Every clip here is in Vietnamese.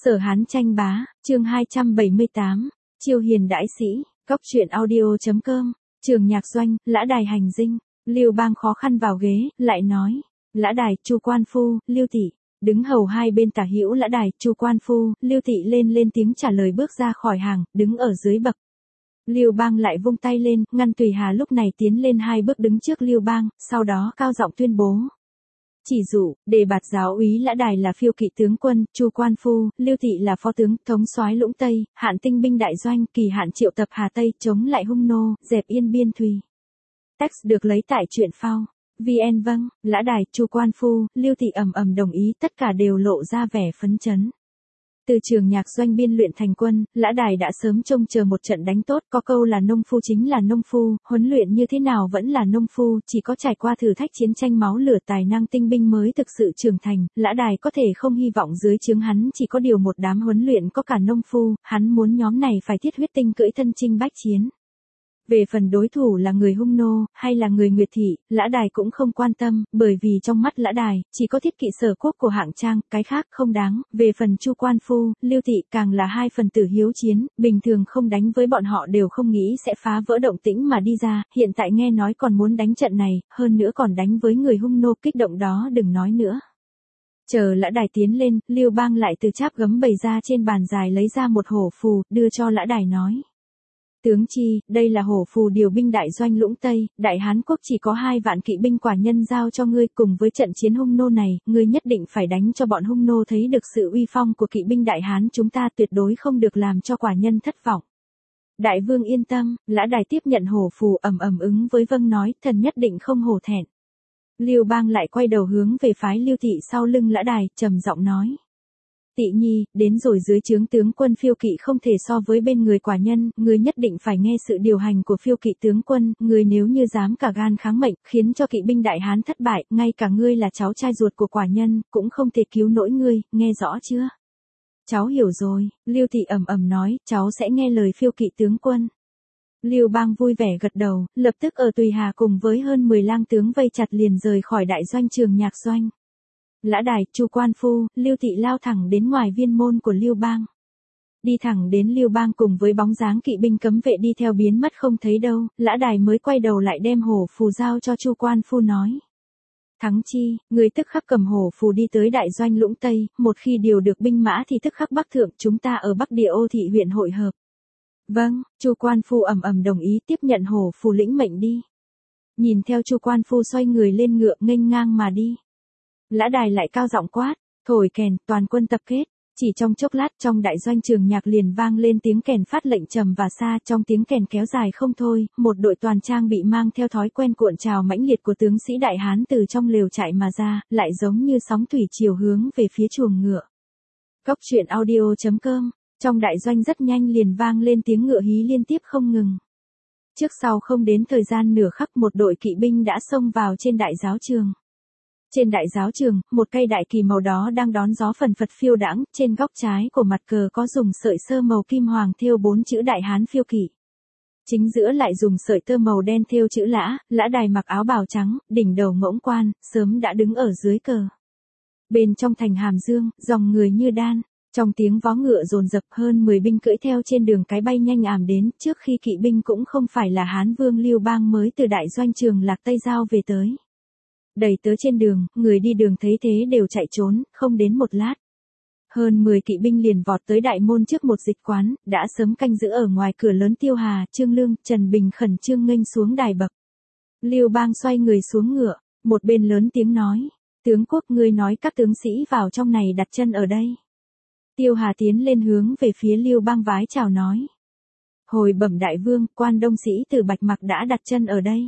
Sở Hán tranh bá, chương 278, chiêu hiền đãi sĩ, cóc truyện audio.com, Trường Nhạc Doanh, Lã Đài hành dinh, Lưu Bang khó khăn vào ghế, lại nói, Lã Đài, Chu Quan Phu, Lưu Thị, đứng hầu hai bên tả hữu Lã Đài, Chu Quan Phu, Lưu Thị lên tiếng trả lời bước ra khỏi hàng, đứng ở dưới bậc. Lưu Bang lại vung tay lên, ngăn Tùy Hà lúc này tiến lên hai bước đứng trước Lưu Bang, sau đó cao giọng tuyên bố. Chỉ dụ, đề bạt giáo úy Lã Đài là phiêu kỵ tướng quân, Chu Quan Phu, Lưu Thị là phó tướng, thống soái Lũng Tây, hạn tinh binh đại doanh, kỳ hạn triệu tập Hà Tây, chống lại hung nô, dẹp yên biên thùy. Text được lấy tại truyện phao. VN vâng, Lã Đài, Chu Quan Phu, Lưu Thị ầm đồng ý, tất cả đều lộ ra vẻ phấn chấn. Từ Trường Nhạc Doanh biên luyện thành quân, Lã Đài đã sớm trông chờ một trận đánh tốt, có câu là nông phu chính là nông phu, huấn luyện như thế nào vẫn là nông phu, chỉ có trải qua thử thách chiến tranh máu lửa tài năng tinh binh mới thực sự trưởng thành, Lã Đài có thể không hy vọng dưới trướng hắn chỉ có điều một đám huấn luyện có cả nông phu, hắn muốn nhóm này phải thiết huyết tinh cưỡi thân chinh bách chiến. Về phần đối thủ là người hung nô, hay là người Nguyệt Thị, Lã Đài cũng không quan tâm, bởi vì trong mắt Lã Đài, chỉ có thiết kỵ sở quốc của hạng trang, cái khác không đáng. Về phần Chu Quan Phu, Lưu Thị càng là hai phần tử hiếu chiến, bình thường không đánh với bọn họ đều không nghĩ sẽ phá vỡ động tĩnh mà đi ra, hiện tại nghe nói còn muốn đánh trận này, hơn nữa còn đánh với người hung nô, kích động đó đừng nói nữa. Chờ Lã Đài tiến lên, Lưu Bang lại từ cháp gấm bày ra trên bàn dài lấy ra một hổ phù, đưa cho Lã Đài nói. Tướng chi, đây là hổ phù điều binh đại doanh Lũng Tây, Đại Hán quốc chỉ có 2 vạn kỵ binh quả nhân giao cho ngươi, cùng với trận chiến hung nô này, ngươi nhất định phải đánh cho bọn hung nô thấy được sự uy phong của kỵ binh Đại Hán chúng ta, tuyệt đối không được làm cho quả nhân thất vọng. Đại vương yên tâm, Lã Đài tiếp nhận hổ phù ầm ứng với vâng nói, thần nhất định không hổ thẹn. Lưu Bang lại quay đầu hướng về phái Lưu Thị sau lưng Lã Đài, trầm giọng nói. Tị nhi, đến rồi dưới trướng tướng quân phiêu kỵ không thể so với bên người quả nhân, ngươi nhất định phải nghe sự điều hành của phiêu kỵ tướng quân, ngươi nếu như dám cả gan kháng mệnh, khiến cho kỵ binh Đại Hán thất bại, ngay cả ngươi là cháu trai ruột của quả nhân, cũng không thể cứu nổi ngươi, nghe rõ chưa? Cháu hiểu rồi, Lưu Thị ầm nói, cháu sẽ nghe lời phiêu kỵ tướng quân. Lưu Bang vui vẻ gật đầu, lập tức ở Tùy Hà cùng với hơn 10 lang tướng vây chặt liền rời khỏi đại doanh Trường Nhạc Doanh. Lã Đài, Chu Quan Phu, Lưu Thị lao thẳng đến ngoài viên môn của Lưu Bang. Đi thẳng đến Lưu Bang cùng với bóng dáng kỵ binh cấm vệ đi theo biến mất không thấy đâu, Lã Đài mới quay đầu lại đem hổ phù giao cho Chu Quan Phu nói. Thắng chi, người tức khắc cầm hổ phù đi tới đại doanh Lũng Tây, một khi điều được binh mã thì tức khắc bắc thượng, chúng ta ở Bắc Địa Ô Thị huyện hội hợp. Vâng, Chu Quan Phu ầm đồng ý tiếp nhận hổ phù lĩnh mệnh đi. Nhìn theo Chu Quan Phu xoay người lên ngựa nghênh ngang mà đi. Lã Đài lại cao giọng quát, thổi kèn, toàn quân tập kết. Chỉ trong chốc lát trong đại doanh Trường Nhạc liền vang lên tiếng kèn phát lệnh trầm và xa, trong tiếng kèn kéo dài không thôi, một đội toàn trang bị mang theo thói quen cuộn trào mãnh liệt của tướng sĩ Đại Hán từ trong lều trại mà ra, lại giống như sóng thủy chiều hướng về phía chuồng ngựa. Cóc truyện audio.com, trong đại doanh rất nhanh liền vang lên tiếng ngựa hí liên tiếp không ngừng. Trước sau không đến thời gian nửa khắc một đội kỵ binh đã xông vào trên đại giáo trường. Trên đại giáo trường, một cây đại kỳ màu đó đang đón gió phần phật phiêu đãng, trên góc trái của mặt cờ có dùng sợi sơ màu kim hoàng thêu 4 chữ Đại Hán phiêu kỵ. Chính giữa lại dùng sợi tơ màu đen thêu chữ Lã Đài mặc áo bào trắng, đỉnh đầu ngỗng quan, sớm đã đứng ở dưới cờ. Bên trong thành Hàm Dương, dòng người như đan, trong tiếng vó ngựa dồn dập hơn 10 binh cưỡi theo trên đường cái bay nhanh àm đến, trước khi kỵ binh cũng không phải là Hán Vương Lưu Bang mới từ đại doanh Trường Lạc Tây giao về tới. Đầy tớ trên đường, người đi đường thấy thế đều chạy trốn, không đến một lát. Hơn 10 kỵ binh liền vọt tới đại môn trước một dịch quán, đã sớm canh giữ ở ngoài cửa lớn Tiêu Hà, Trương Lương, Trần Bình khẩn trương nghênh xuống đài bậc. Lưu Bang xoay người xuống ngựa, một bên lớn tiếng nói, tướng quốc ngươi nói các tướng sĩ vào trong này đặt chân ở đây. Tiêu Hà tiến lên hướng về phía Lưu Bang vái chào nói. Hồi bẩm đại vương, quan đông sĩ từ Bạch Mặc đã đặt chân ở đây.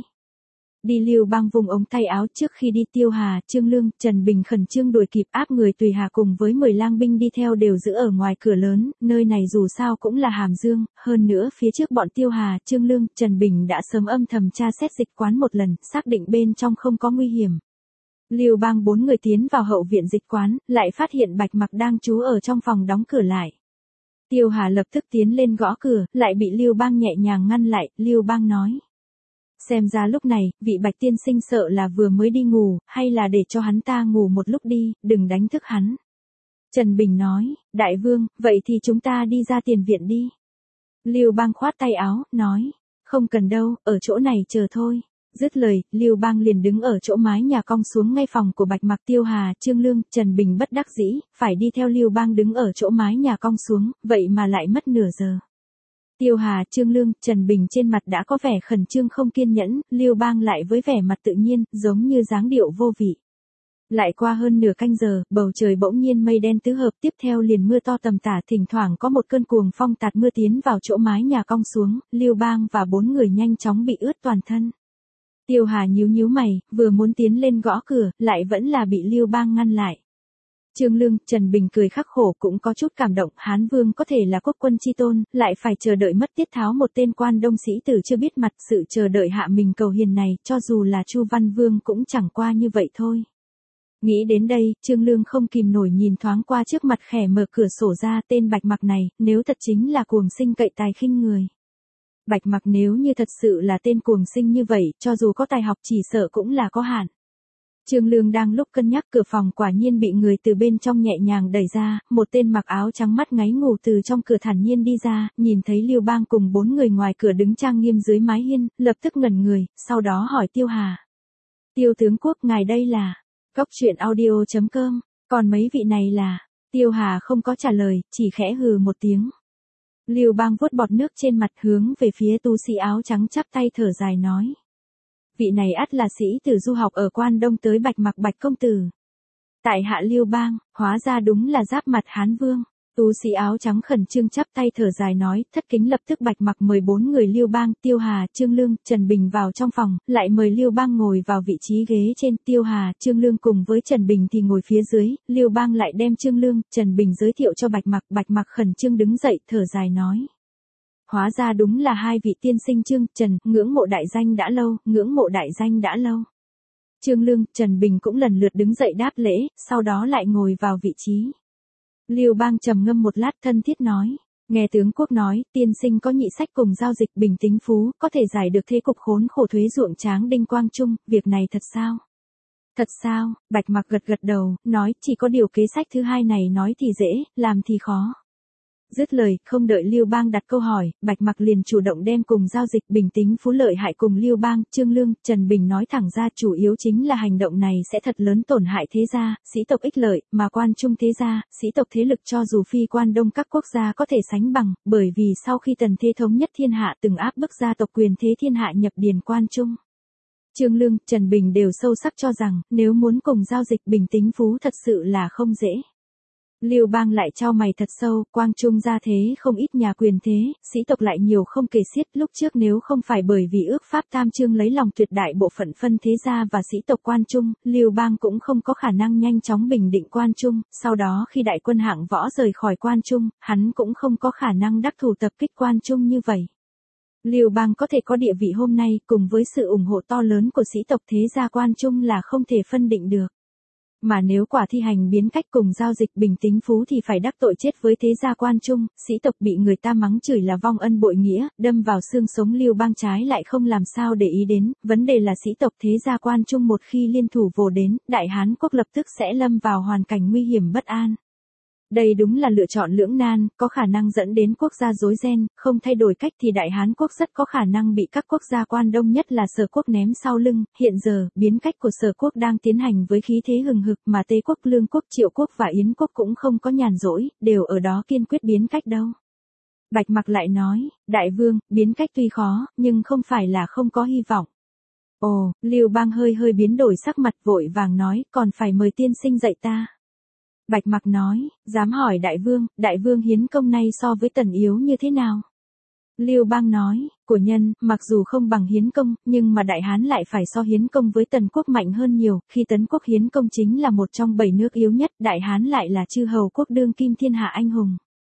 Đi Lưu Bang vùng ống tay áo trước khi đi Tiêu Hà, Trương Lương, Trần Bình khẩn trương đuổi kịp áp người Tùy Hà cùng với 10 lang binh đi theo đều giữ ở ngoài cửa lớn, nơi này dù sao cũng là Hàm Dương, hơn nữa phía trước bọn Tiêu Hà, Trương Lương, Trần Bình đã sớm âm thầm tra xét dịch quán một lần, xác định bên trong không có nguy hiểm. Lưu Bang 4 người tiến vào hậu viện dịch quán, lại phát hiện Bạch Mặc đang trú ở trong phòng đóng cửa lại. Tiêu Hà lập tức tiến lên gõ cửa, lại bị Lưu Bang nhẹ nhàng ngăn lại, Lưu Bang nói. Xem ra lúc này, vị Bạch tiên sinh sợ là vừa mới đi ngủ, hay là để cho hắn ta ngủ một lúc đi, đừng đánh thức hắn. Trần Bình nói, đại vương, vậy thì chúng ta đi ra tiền viện đi. Lưu Bang khoát tay áo, nói, không cần đâu, ở chỗ này chờ thôi. Dứt lời, Lưu Bang liền đứng ở chỗ mái nhà cong xuống ngay phòng của Bạch Mặc, Tiêu Hà, Trương Lương, Trần Bình bất đắc dĩ, phải đi theo Lưu Bang đứng ở chỗ mái nhà cong xuống, vậy mà lại mất nửa giờ. Tiêu Hà, Trương Lương, Trần Bình trên mặt đã có vẻ khẩn trương không kiên nhẫn, Lưu Bang lại với vẻ mặt tự nhiên, giống như dáng điệu vô vị. Lại qua hơn nửa canh giờ, bầu trời bỗng nhiên mây đen tứ hợp, tiếp theo liền mưa to tầm tả, thỉnh thoảng có một cơn cuồng phong tạt mưa tiến vào chỗ mái nhà cong xuống, Lưu Bang và 4 người nhanh chóng bị ướt toàn thân. Tiêu Hà nhíu mày, vừa muốn tiến lên gõ cửa, lại vẫn là bị Lưu Bang ngăn lại. Trương Lương, Trần Bình cười khắc khổ cũng có chút cảm động, Hán Vương có thể là quốc quân chi tôn, lại phải chờ đợi mất Tiết Tháo một tên quan đông sĩ tử chưa biết mặt, sự chờ đợi hạ mình cầu hiền này, cho dù là Chu Văn Vương cũng chẳng qua như vậy thôi. Nghĩ đến đây, Trương Lương không kìm nổi nhìn thoáng qua trước mặt khẽ mở cửa sổ ra, tên Bạch Mặc này, nếu thật chính là cuồng sinh cậy tài khinh người. Bạch Mặc nếu như thật sự là tên cuồng sinh như vậy, cho dù có tài học chỉ sợ cũng là có hạn. Trương Lương đang lúc cân nhắc, cửa phòng quả nhiên bị người từ bên trong nhẹ nhàng đẩy ra, một tên mặc áo trắng mắt ngáy ngủ từ trong cửa thản nhiên đi ra, nhìn thấy Lưu Bang cùng 4 người ngoài cửa đứng trang nghiêm dưới mái hiên, lập tức ngẩn người, sau đó hỏi Tiêu Hà. Tiêu tướng quốc, ngài đây là... Cốc truyện audio.com, còn mấy vị này là... Tiêu Hà không có trả lời, chỉ khẽ hừ một tiếng. Lưu Bang vuốt bọt nước trên mặt hướng về phía tu sĩ áo trắng chắp tay thở dài nói. Vị này ắt là sĩ tử du học ở Quan Đông tới Bạch Mặc Bạch công tử. Tại hạ Lưu Bang, hóa ra đúng là giáp mặt Hán Vương. Tu sĩ áo trắng khẩn trương chắp tay thở dài nói, thất kính lập tức Bạch Mặc mời 4 người Lưu Bang, Tiêu Hà, Trương Lương, Trần Bình vào trong phòng, lại mời Lưu Bang ngồi vào vị trí ghế trên, Tiêu Hà, Trương Lương cùng với Trần Bình thì ngồi phía dưới, Lưu Bang lại đem Trương Lương, Trần Bình giới thiệu cho Bạch Mặc khẩn trương đứng dậy, thở dài nói. Hóa ra đúng là hai vị tiên sinh Trương, Trần, ngưỡng mộ đại danh đã lâu, ngưỡng mộ đại danh đã lâu. Trương Lương, Trần Bình cũng lần lượt đứng dậy đáp lễ, sau đó lại ngồi vào vị trí. Lưu Bang trầm ngâm một lát thân thiết nói, nghe tướng quốc nói, tiên sinh có nhị sách cùng giao dịch bình tính phú, có thể giải được thế cục khốn khổ thuế ruộng tráng Đinh Quang Trung, việc này thật sao? Thật sao? Bạch Mặc gật đầu, nói, chỉ có điều kế sách thứ hai này nói thì dễ, làm thì khó. Dứt lời, không đợi Lưu Bang đặt câu hỏi, Bạch Mặc liền chủ động đem cùng giao dịch bình tính phú lợi hại cùng Lưu Bang, Trương Lương, Trần Bình nói thẳng ra, chủ yếu chính là hành động này sẽ thật lớn tổn hại thế gia, sĩ tộc ích lợi, mà quan trung thế gia, sĩ tộc thế lực cho dù phi quan đông các quốc gia có thể sánh bằng, bởi vì sau khi Tần Thế thống nhất thiên hạ từng áp bức gia tộc quyền thế thiên hạ nhập điền quan trung. Trương Lương, Trần Bình đều sâu sắc cho rằng, nếu muốn cùng giao dịch bình tính phú thật sự là không dễ. Lưu Bang lại chau mày thật sâu, Quang Trung gia thế không ít nhà quyền thế, sĩ tộc lại nhiều không kể xiết, lúc trước nếu không phải bởi vì ước pháp tam chương lấy lòng tuyệt đại bộ phận phân thế gia và sĩ tộc Quan Trung, Lưu Bang cũng không có khả năng nhanh chóng bình định Quan Trung, sau đó khi đại quân hạng võ rời khỏi Quan Trung, hắn cũng không có khả năng đắc thủ tập kích Quan Trung như vậy. Lưu Bang có thể có địa vị hôm nay, cùng với sự ủng hộ to lớn của sĩ tộc thế gia Quan Trung là không thể phân định được. Mà nếu quả thi hành biến cách cùng giao dịch bình tính phú thì phải đắc tội chết với thế gia Quan Trung, sĩ tộc bị người ta mắng chửi là vong ân bội nghĩa, đâm vào xương sống. Lưu Bang trái lại không làm sao để ý đến, vấn đề là sĩ tộc thế gia Quan Trung một khi liên thủ vồ đến, Đại Hán quốc lập tức sẽ lâm vào hoàn cảnh nguy hiểm bất an. Đây đúng là lựa chọn lưỡng nan, có khả năng dẫn đến quốc gia rối ren, không thay đổi cách thì Đại Hán quốc rất có khả năng bị các quốc gia Quan Đông nhất là Sở quốc ném sau lưng. Hiện giờ, biến cách của Sở quốc đang tiến hành với khí thế hừng hực, mà Tây quốc, Lương quốc, Triệu quốc và Yến quốc cũng không có nhàn rỗi, đều ở đó kiên quyết biến cách đâu. Bạch Mặc lại nói, Đại vương, biến cách tuy khó, nhưng không phải là không có hy vọng. Ồ, Lưu Bang hơi biến đổi sắc mặt, vội vàng nói, còn phải mời tiên sinh dạy ta. Bạch Mặc nói, dám hỏi đại vương hiến công nay so với Tần yếu như thế nào? Lưu Bang nói, của nhân, mặc dù không bằng hiến công, nhưng mà Đại Hán lại phải so hiến công với Tần quốc mạnh hơn nhiều, khi Tấn quốc hiến công chính là một trong 7 nước yếu nhất, Đại Hán lại là chư hầu quốc đương kim thiên hạ anh hùng.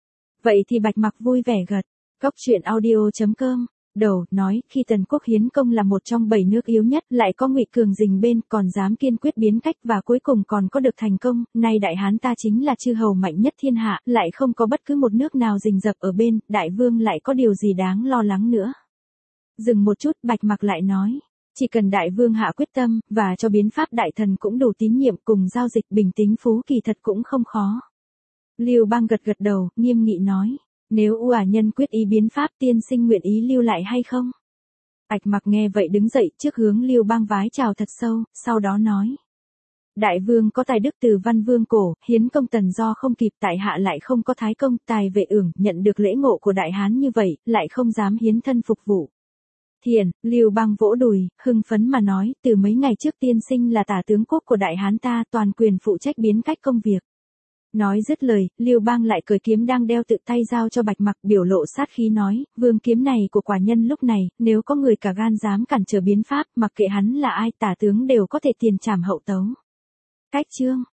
Vậy thì Bạch Mặc vui vẻ gật, Cốc truyện audio.com. Đầu, nói, khi Tần quốc hiến công là một trong 7 nước yếu nhất, lại có Ngụy Cường rình bên, còn dám kiên quyết biến cách và cuối cùng còn có được thành công, nay Đại Hán ta chính là chư hầu mạnh nhất thiên hạ, lại không có bất cứ một nước nào rình rập ở bên, Đại vương lại có điều gì đáng lo lắng nữa. Dừng một chút, Bạch Mặc lại nói, chỉ cần Đại vương hạ quyết tâm, và cho biến pháp đại thần cũng đủ tín nhiệm cùng giao dịch bình tính phú kỳ thật cũng không khó. Lưu Bang gật gật đầu, nghiêm nghị nói, nếu nhân quyết ý biến pháp, tiên sinh nguyện ý lưu lại hay không? Bạch Mặc nghe vậy đứng dậy, trước hướng Lưu Bang vái chào thật sâu, sau đó nói. Đại vương có tài đức từ văn vương cổ, hiến công tần do không kịp, tại hạ lại không có thái công, tài vệ ưởng, nhận được lễ ngộ của đại hán như vậy, lại không dám hiến thân phục vụ. Thiện, Lưu Bang vỗ đùi, hưng phấn mà nói, từ mấy ngày trước tiên sinh là tả tướng quốc của đại hán ta, toàn quyền phụ trách biến cách công việc. Nói dứt lời, Lưu Bang lại cởi kiếm đang đeo tự tay giao cho Bạch Mặc, biểu lộ sát khí nói, vương kiếm này của quả nhân lúc này, nếu có người cả gan dám cản trở biến pháp, mặc kệ hắn là ai, tả tướng đều có thể tiền trảm hậu tấu. Cách chương